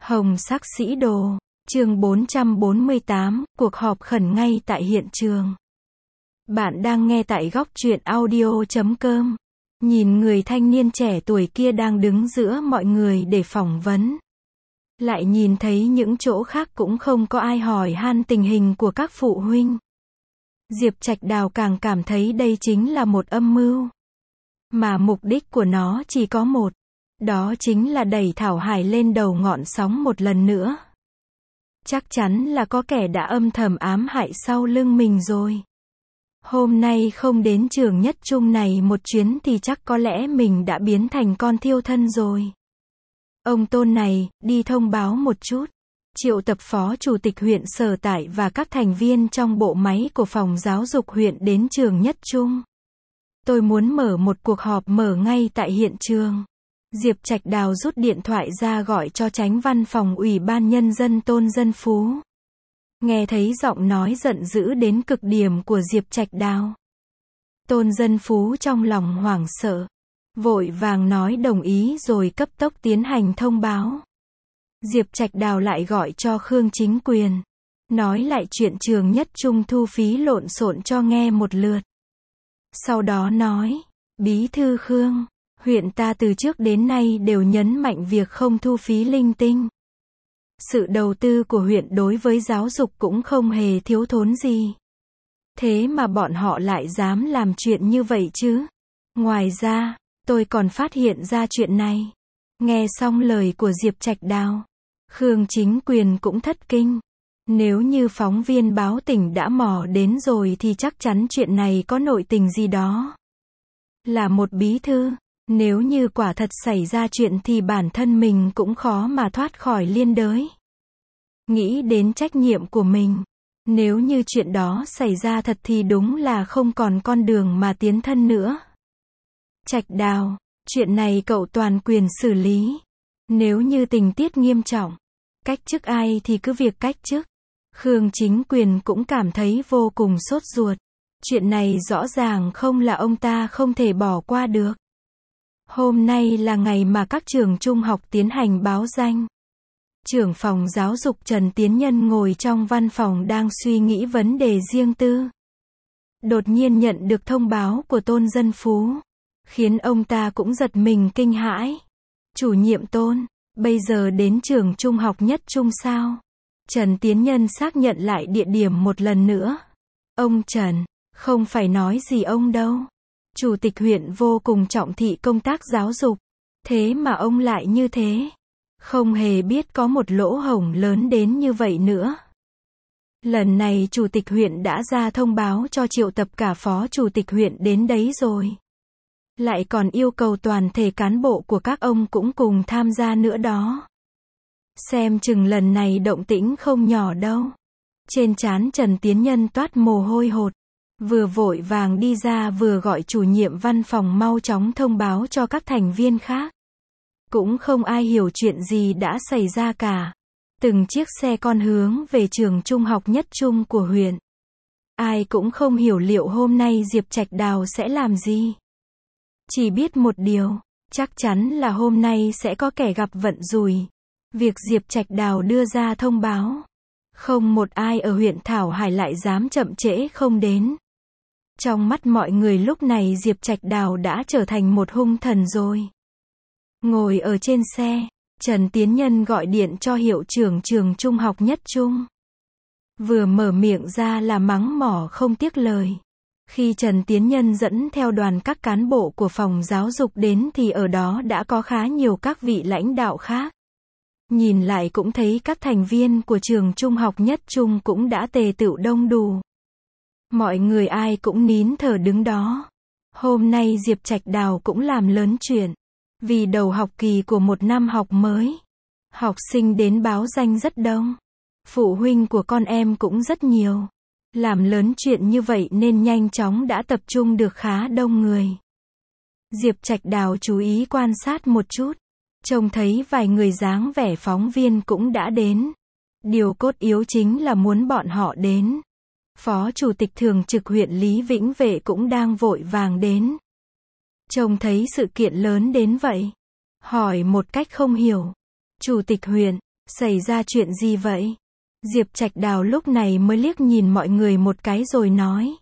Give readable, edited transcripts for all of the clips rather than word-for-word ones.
Hồng sắc sĩ đồ, chương 448, cuộc họp khẩn ngay tại hiện trường. Bạn đang nghe tại góc truyện audio.com. Nhìn người thanh niên trẻ tuổi kia đang đứng giữa mọi người để phỏng vấn. Lại nhìn thấy những chỗ khác cũng không có ai hỏi han tình hình của các phụ huynh. Diệp Trạch Đào càng cảm thấy đây chính là một âm mưu. Mà mục đích của nó chỉ có một. Đó chính là đẩy Thảo Hải lên đầu ngọn sóng một lần nữa. Chắc chắn là có kẻ đã âm thầm ám hại sau lưng mình rồi. Hôm nay không đến trường nhất trung này một chuyến thì chắc có lẽ mình đã biến thành con thiêu thân rồi. Ông Tôn này, đi thông báo một chút. Triệu tập phó chủ tịch huyện sở tại và các thành viên trong bộ máy của phòng giáo dục huyện đến trường nhất trung. Tôi muốn mở một cuộc họp mở ngay tại hiện trường. Diệp Trạch Đào rút điện thoại ra gọi cho chánh văn phòng Ủy ban Nhân dân Tôn Dân Phú. Nghe thấy giọng nói giận dữ đến cực điểm của Diệp Trạch Đào. Tôn Dân Phú trong lòng hoảng sợ. Vội vàng nói đồng ý rồi cấp tốc tiến hành thông báo. Diệp Trạch Đào lại gọi cho Khương Chính Quyền. Nói lại chuyện trường nhất trung thu phí lộn xộn cho nghe một lượt. Sau đó nói, Bí thư Khương, huyện ta từ trước đến nay đều nhấn mạnh việc không thu phí linh tinh. Sự đầu tư của huyện đối với giáo dục cũng không hề thiếu thốn gì. Thế mà bọn họ lại dám làm chuyện như vậy chứ. Ngoài ra, tôi còn phát hiện ra chuyện này. Nghe xong lời của Diệp Trạch Đào, Khương Chính Quyền cũng thất kinh. Nếu như phóng viên báo tỉnh đã mò đến rồi thì chắc chắn chuyện này có nội tình gì đó. Là một bí thư, nếu như quả thật xảy ra chuyện thì bản thân mình cũng khó mà thoát khỏi liên đới. Nghĩ đến trách nhiệm của mình, nếu như chuyện đó xảy ra thật thì đúng là không còn con đường mà tiến thân nữa. Trạch Đào, chuyện này cậu toàn quyền xử lý. Nếu như tình tiết nghiêm trọng, cách chức ai thì cứ việc cách chức. Khương Chính Quyền cũng cảm thấy vô cùng sốt ruột. Chuyện này rõ ràng không là ông ta không thể bỏ qua được. Hôm nay là ngày mà các trường trung học tiến hành báo danh. Trưởng phòng giáo dục Trần Tiến Nhân ngồi trong văn phòng đang suy nghĩ vấn đề riêng tư. Đột nhiên nhận được thông báo của Tôn Dân Phú, khiến ông ta cũng giật mình kinh hãi. Chủ nhiệm Tôn, bây giờ đến trường trung học nhất trung sao? Trần Tiến Nhân xác nhận lại địa điểm một lần nữa. Ông Trần, không phải nói gì ông đâu. Chủ tịch huyện vô cùng trọng thị công tác giáo dục. Thế mà ông lại như thế. Không hề biết có một lỗ hổng lớn đến như vậy nữa. Lần này chủ tịch huyện đã ra thông báo cho triệu tập cả phó chủ tịch huyện đến đấy rồi. Lại còn yêu cầu toàn thể cán bộ của các ông cũng cùng tham gia nữa đó. Xem chừng lần này động tĩnh không nhỏ đâu. Trên trán Trần Tiến Nhân toát mồ hôi hột. Vừa vội vàng đi ra vừa gọi chủ nhiệm văn phòng mau chóng thông báo cho các thành viên khác. Cũng không ai hiểu chuyện gì đã xảy ra cả. Từng chiếc xe con hướng về trường trung học nhất trung của huyện. Ai cũng không hiểu liệu hôm nay Diệp Trạch Đào sẽ làm gì. Chỉ biết một điều, chắc chắn là hôm nay sẽ có kẻ gặp vận rủi. Việc Diệp Trạch Đào đưa ra thông báo, không một ai ở huyện Thảo Hải lại dám chậm trễ không đến. Trong mắt mọi người lúc này Diệp Trạch Đào đã trở thành một hung thần rồi. Ngồi ở trên xe, Trần Tiến Nhân gọi điện cho hiệu trưởng trường trung học nhất trung. Vừa mở miệng ra là mắng mỏ không tiếc lời. Khi Trần Tiến Nhân dẫn theo đoàn các cán bộ của phòng giáo dục đến thì ở đó đã có khá nhiều các vị lãnh đạo khác. Nhìn lại cũng thấy các thành viên của trường trung học nhất trung cũng đã tề tựu đông đủ. Mọi người ai cũng nín thở đứng đó. Hôm nay Diệp Trạch Đào cũng làm lớn chuyện. Vì đầu học kỳ của một năm học mới, học sinh đến báo danh rất đông. Phụ huynh của con em cũng rất nhiều. Làm lớn chuyện như vậy nên nhanh chóng đã tập trung được khá đông người. Diệp Trạch Đào chú ý quan sát một chút. Trông thấy vài người dáng vẻ phóng viên cũng đã đến. Điều cốt yếu chính là muốn bọn họ đến. Phó Chủ tịch Thường trực huyện Lý Vĩnh Vệ cũng đang vội vàng đến. Trông thấy sự kiện lớn đến vậy. Hỏi một cách không hiểu. Chủ tịch huyện, Xảy ra chuyện gì vậy? Diệp Trạch Đào lúc này mới liếc nhìn mọi người một cái rồi nói.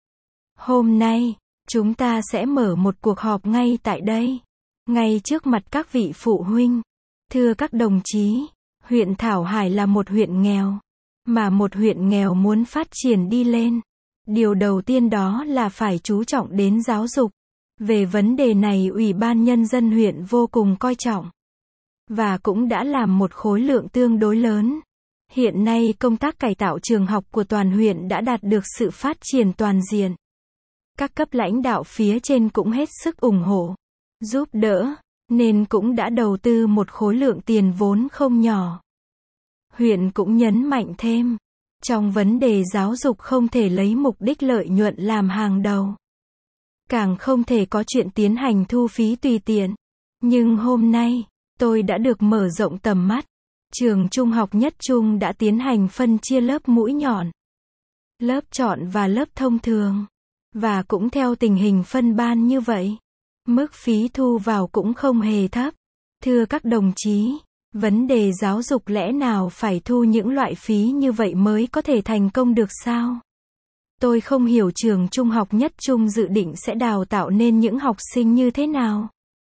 Hôm nay, chúng ta sẽ mở một cuộc họp ngay tại đây. Ngay trước mặt các vị phụ huynh. Thưa các đồng chí, huyện Thảo Hải là một huyện nghèo. Mà một huyện nghèo muốn phát triển đi lên. Điều đầu tiên đó là phải chú trọng đến giáo dục. Về vấn đề này Ủy ban Nhân dân huyện vô cùng coi trọng. Và cũng đã làm một khối lượng tương đối lớn. Hiện nay công tác cải tạo trường học của toàn huyện đã đạt được sự phát triển toàn diện. Các cấp lãnh đạo phía trên cũng hết sức ủng hộ, giúp đỡ, nên cũng đã đầu tư một khối lượng tiền vốn không nhỏ. Huyện cũng nhấn mạnh thêm, trong vấn đề giáo dục không thể lấy mục đích lợi nhuận làm hàng đầu. Càng không thể có chuyện tiến hành thu phí tùy tiện. Nhưng hôm nay, tôi đã được mở rộng tầm mắt. Trường Trung học Nhất Trung đã tiến hành phân chia lớp mũi nhọn, lớp chọn và lớp thông thường. Và cũng theo tình hình phân ban như vậy. Mức phí thu vào cũng không hề thấp. Thưa các đồng chí, vấn đề giáo dục lẽ nào phải thu những loại phí như vậy mới có thể thành công được sao? Tôi không hiểu trường Trung học Nhất Trung dự định sẽ đào tạo nên những học sinh như thế nào.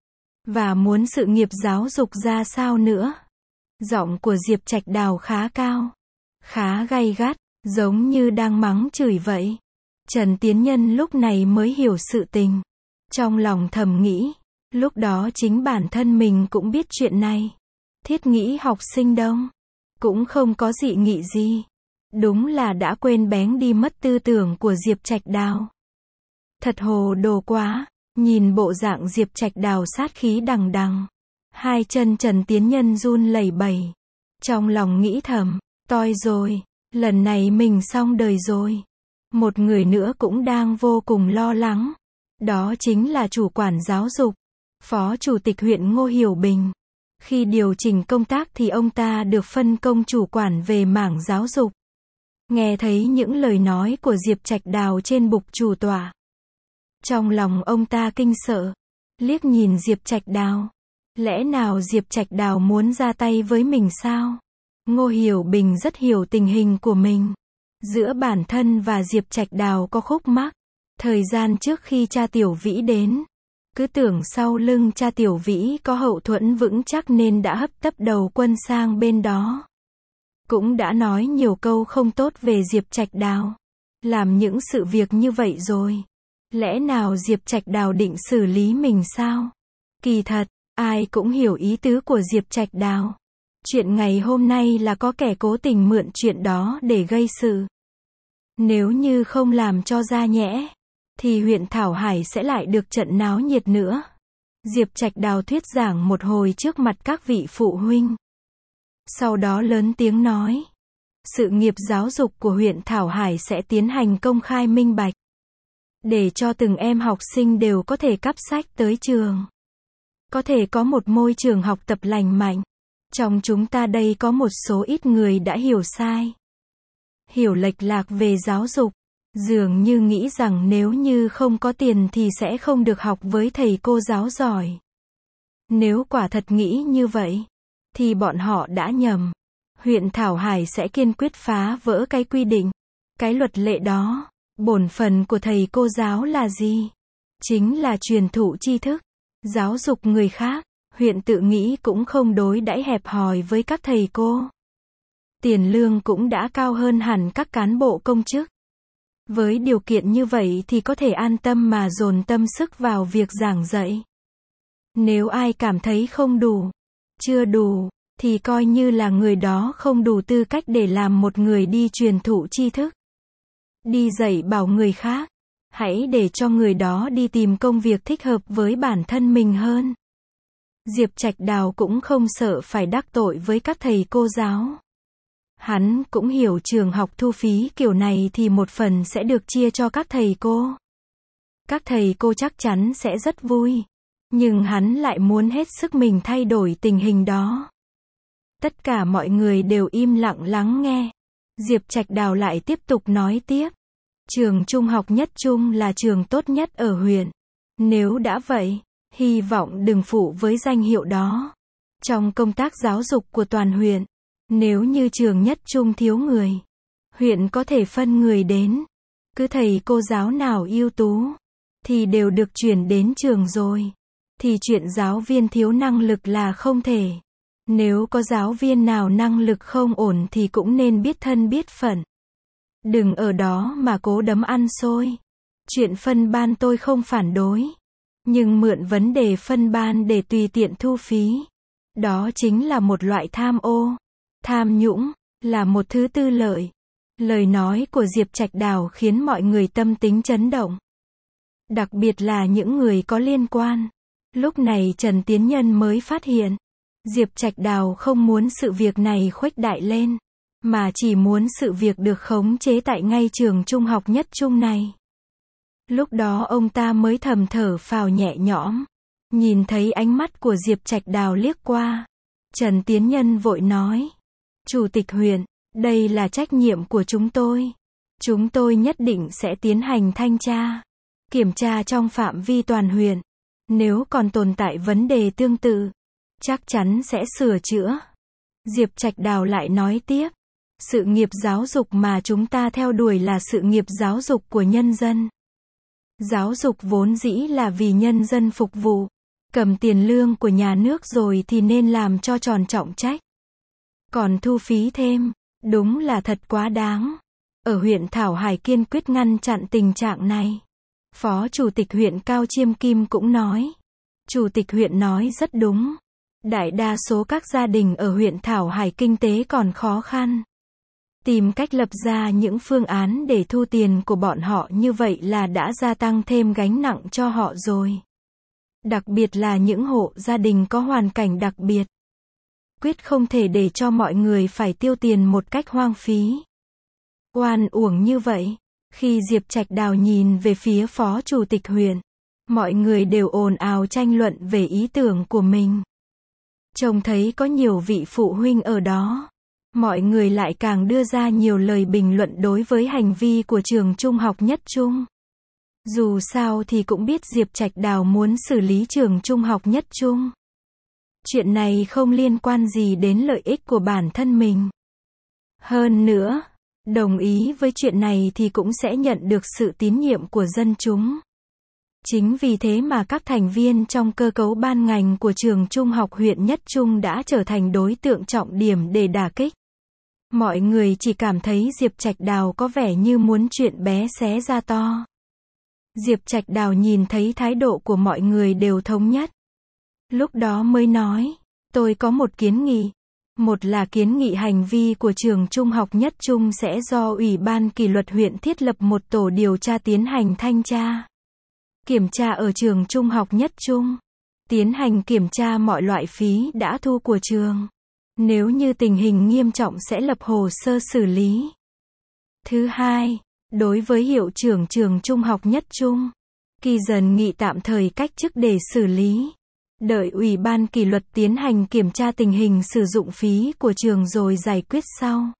Và muốn sự nghiệp giáo dục ra sao nữa. Giọng của Diệp Trạch Đào khá cao, khá gay gắt, giống như đang mắng chửi vậy. Trần Tiến Nhân lúc này mới hiểu sự tình. Trong lòng thầm nghĩ, lúc đó chính bản thân mình cũng biết chuyện này. Thiết nghĩ học sinh đông, cũng không có dị nghị gì. Đúng là đã quên bén đi mất tư tưởng của Diệp Trạch Đào. Thật hồ đồ quá, nhìn bộ dạng Diệp Trạch Đào sát khí đằng đằng. Hai chân Trần Tiến Nhân run lẩy bẩy. Trong lòng nghĩ thầm, toi rồi, lần này mình xong đời rồi. Một người nữa cũng đang vô cùng lo lắng. Đó chính là chủ quản giáo dục, Phó Chủ tịch huyện Ngô Hiểu Bình. Khi điều chỉnh công tác thì ông ta được phân công chủ quản về mảng giáo dục. Nghe thấy những lời nói của Diệp Trạch Đào trên bục chủ tọa. Trong lòng ông ta kinh sợ, liếc nhìn Diệp Trạch Đào. Lẽ nào Diệp Trạch Đào muốn ra tay với mình sao? Ngô Hiểu Bình rất hiểu tình hình của mình. Giữa bản thân và Diệp Trạch Đào có khúc mắc. Thời gian trước khi cha Tiểu Vĩ đến, cứ tưởng sau lưng cha Tiểu Vĩ có hậu thuẫn vững chắc nên đã hấp tấp đầu quân sang bên đó. Cũng đã nói nhiều câu không tốt về Diệp Trạch Đào. Làm những sự việc như vậy rồi. Lẽ nào Diệp Trạch Đào định xử lý mình sao? Kỳ thật, ai cũng hiểu ý tứ của Diệp Trạch Đào. Chuyện ngày hôm nay là có kẻ cố tình mượn chuyện đó để gây sự. Nếu như không làm cho ra nhẽ, thì huyện Thảo Hải sẽ lại được trận náo nhiệt nữa. Diệp Trạch Đào thuyết giảng một hồi trước mặt các vị phụ huynh. Sau đó lớn tiếng nói, sự nghiệp giáo dục của huyện Thảo Hải sẽ tiến hành công khai minh bạch. Để cho từng em học sinh đều có thể cắp sách tới trường. Có thể có một môi trường học tập lành mạnh. Trong chúng ta đây có một số ít người đã hiểu sai. Hiểu lệch lạc về giáo dục. Dường như nghĩ rằng nếu như không có tiền thì sẽ không được học với thầy cô giáo giỏi. Nếu quả thật nghĩ như vậy, thì bọn họ đã nhầm. Huyện Thảo Hải sẽ kiên quyết phá vỡ cái quy định, cái luật lệ đó. Bổn phận của thầy cô giáo là gì? Chính là truyền thụ tri thức, giáo dục người khác. Huyện tự nghĩ cũng không đối đãi hẹp hòi với các thầy cô. Tiền lương cũng đã cao hơn hẳn các cán bộ công chức. Với điều kiện như vậy thì có thể an tâm mà dồn tâm sức vào việc giảng dạy. Nếu ai cảm thấy không đủ, chưa đủ, thì coi như là người đó không đủ tư cách để làm một người đi truyền thụ tri thức. Đi dạy bảo người khác. Hãy để cho người đó đi tìm công việc thích hợp với bản thân mình hơn. Diệp Trạch Đào cũng không sợ phải đắc tội với các thầy cô giáo. Hắn cũng hiểu trường học thu phí kiểu này thì một phần sẽ được chia cho các thầy cô. Các thầy cô chắc chắn sẽ rất vui. Nhưng hắn lại muốn hết sức mình thay đổi tình hình đó. Tất cả mọi người đều im lặng lắng nghe. Diệp Trạch Đào lại tiếp tục nói tiếp. Trường Trung học Nhất Trung là trường tốt nhất ở huyện. Nếu đã vậy, hy vọng đừng phụ với danh hiệu đó. Trong công tác giáo dục của toàn huyện, Nếu như trường nhất trung thiếu người, huyện có thể phân người đến. Cứ thầy cô giáo nào ưu tú, thì đều được chuyển đến trường rồi. Thì chuyện giáo viên thiếu năng lực là không thể. Nếu có giáo viên nào năng lực không ổn thì cũng nên biết thân biết phận. Đừng ở đó mà cố đấm ăn xôi. Chuyện phân ban tôi không phản đối. Nhưng mượn vấn đề phân ban để tùy tiện thu phí. Đó chính là một loại tham ô. Tham nhũng, là một thứ tư lợi. Lời nói của Diệp Trạch Đào khiến mọi người tâm tính chấn động. Đặc biệt là những người có liên quan. Lúc này Trần Tiến Nhân mới phát hiện. Diệp Trạch Đào không muốn sự việc này khuếch đại lên. Mà chỉ muốn sự việc được khống chế tại ngay trường trung học nhất trung này. Lúc đó ông ta mới thầm thở phào nhẹ nhõm. Nhìn thấy ánh mắt của Diệp Trạch Đào liếc qua. Trần Tiến Nhân vội nói. Chủ tịch huyện, đây là trách nhiệm của chúng tôi. Chúng tôi nhất định sẽ tiến hành thanh tra. Kiểm tra trong phạm vi toàn huyện. Nếu còn tồn tại vấn đề tương tự, chắc chắn sẽ sửa chữa. Diệp Trạch Đào lại nói tiếp. Sự nghiệp giáo dục mà chúng ta theo đuổi là sự nghiệp giáo dục của nhân dân. Giáo dục vốn dĩ là vì nhân dân phục vụ. Cầm tiền lương của nhà nước rồi thì nên làm cho tròn trọng trách. Còn thu phí thêm, đúng là thật quá đáng. Ở huyện Thảo Hải kiên quyết ngăn chặn tình trạng này. Phó Chủ tịch huyện Cao Chiêm Kim cũng nói. Chủ tịch huyện nói rất đúng. Đại đa số các gia đình ở huyện Thảo Hải kinh tế còn khó khăn. Tìm cách lập ra những phương án để thu tiền của bọn họ như vậy là đã gia tăng thêm gánh nặng cho họ rồi. Đặc biệt là những hộ gia đình có hoàn cảnh đặc biệt. Quyết không thể để cho mọi người phải tiêu tiền một cách hoang phí. Oan uổng như vậy. Khi Diệp Trạch Đào nhìn về phía Phó Chủ tịch huyện, mọi người đều ồn ào tranh luận về ý tưởng của mình. Trông thấy có nhiều vị phụ huynh ở đó. Mọi người lại càng đưa ra nhiều lời bình luận đối với hành vi của trường trung học nhất trung. Dù sao thì cũng biết Diệp Trạch Đào muốn xử lý trường trung học nhất trung. Chuyện này không liên quan gì đến lợi ích của bản thân mình. Hơn nữa, đồng ý với chuyện này thì cũng sẽ nhận được sự tín nhiệm của dân chúng. Chính vì thế mà các thành viên trong cơ cấu ban ngành của trường trung học huyện Nhất Trung đã trở thành đối tượng trọng điểm để đả kích. Mọi người chỉ cảm thấy Diệp Trạch Đào có vẻ như muốn chuyện bé xé ra to. Diệp Trạch Đào nhìn thấy thái độ của mọi người đều thống nhất. Lúc đó mới nói, tôi có một kiến nghị. Một là kiến nghị hành vi của trường trung học Nhất Trung sẽ do Ủy ban kỷ luật huyện thiết lập một tổ điều tra tiến hành thanh tra. Kiểm tra ở trường trung học Nhất Trung. Tiến hành kiểm tra mọi loại phí đã thu của trường. Nếu như tình hình nghiêm trọng sẽ lập hồ sơ xử lý. Thứ hai, đối với hiệu trưởng trường trung học Nhất Trung, Kỳ Dần nghị tạm thời cách chức để xử lý. Đợi Ủy ban kỷ luật tiến hành kiểm tra tình hình sử dụng phí của trường rồi giải quyết sau.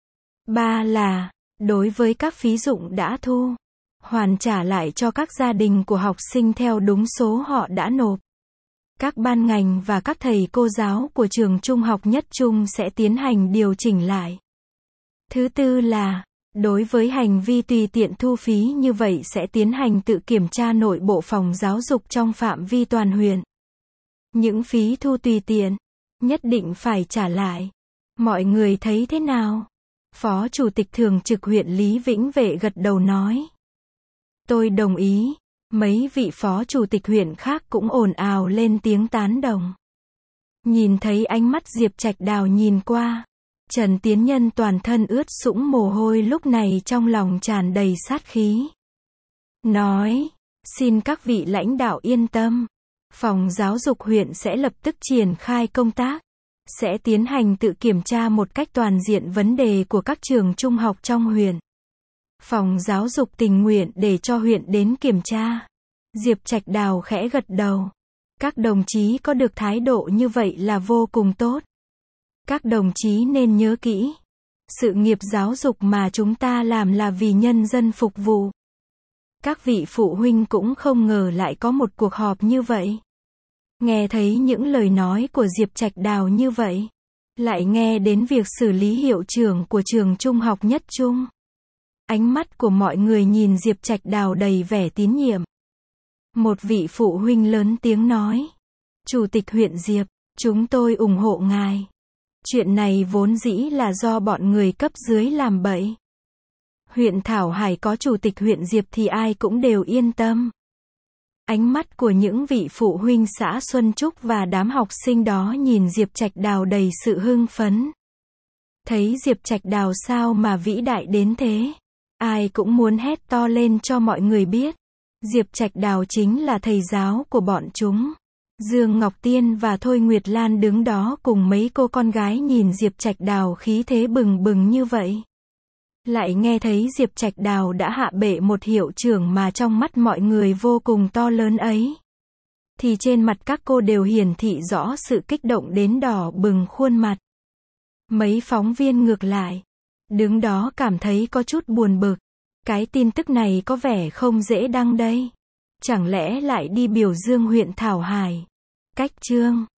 Ba là, đối với các phí dụng đã thu, hoàn trả lại cho các gia đình của học sinh theo đúng số họ đã nộp. Các ban ngành và các thầy cô giáo của trường trung học Nhất Trung sẽ tiến hành điều chỉnh lại. Thứ tư là, đối với hành vi tùy tiện thu phí như vậy sẽ tiến hành tự kiểm tra nội bộ phòng giáo dục trong phạm vi toàn huyện. Những phí thu tùy tiện, nhất định phải trả lại. Mọi người thấy thế nào? Phó Chủ tịch Thường trực huyện Lý Vĩnh Vệ gật đầu nói. Tôi đồng ý. Mấy vị phó chủ tịch huyện khác cũng ồn ào lên tiếng tán đồng. Nhìn thấy ánh mắt Diệp Trạch Đào nhìn qua, Trần Tiến Nhân toàn thân ướt sũng mồ hôi lúc này trong lòng tràn đầy sát khí. Nói, xin các vị lãnh đạo yên tâm. Phòng giáo dục huyện sẽ lập tức triển khai công tác. Sẽ tiến hành tự kiểm tra một cách toàn diện vấn đề của các trường trung học trong huyện. Phòng giáo dục tình nguyện để cho huyện đến kiểm tra. Diệp Trạch Đào khẽ gật đầu. Các đồng chí có được thái độ như vậy là vô cùng tốt. Các đồng chí nên nhớ kỹ. Sự nghiệp giáo dục mà chúng ta làm là vì nhân dân phục vụ. Các vị phụ huynh cũng không ngờ lại có một cuộc họp như vậy. Nghe thấy những lời nói của Diệp Trạch Đào như vậy, Lại nghe đến việc xử lý hiệu trưởng của trường trung học Nhất Trung. Ánh mắt của mọi người nhìn Diệp Trạch Đào đầy vẻ tín nhiệm. Một vị phụ huynh lớn tiếng nói. Chủ tịch huyện Diệp, chúng tôi ủng hộ ngài. Chuyện này vốn dĩ là do bọn người cấp dưới làm bậy. Huyện Thảo Hải có chủ tịch huyện Diệp thì ai cũng đều yên tâm. Ánh mắt của những vị phụ huynh xã Xuân Trúc và đám học sinh đó nhìn Diệp Trạch Đào đầy sự hưng phấn. Thấy Diệp Trạch Đào sao mà vĩ đại đến thế. Ai cũng muốn hét to lên cho mọi người biết. Diệp Trạch Đào chính là thầy giáo của bọn chúng. Dương Ngọc Tiên và Thôi Nguyệt Lan đứng đó cùng mấy cô con gái nhìn Diệp Trạch Đào khí thế bừng bừng như vậy. Lại nghe thấy Diệp Trạch Đào đã hạ bệ một hiệu trưởng mà trong mắt mọi người vô cùng to lớn ấy. Thì trên mặt các cô đều hiển thị rõ sự kích động đến đỏ bừng khuôn mặt. Mấy phóng viên ngược lại. Đứng đó cảm thấy có chút buồn bực. Cái tin tức này có vẻ không dễ đăng đây. Chẳng lẽ lại đi biểu dương huyện Thảo Hải. Cách chương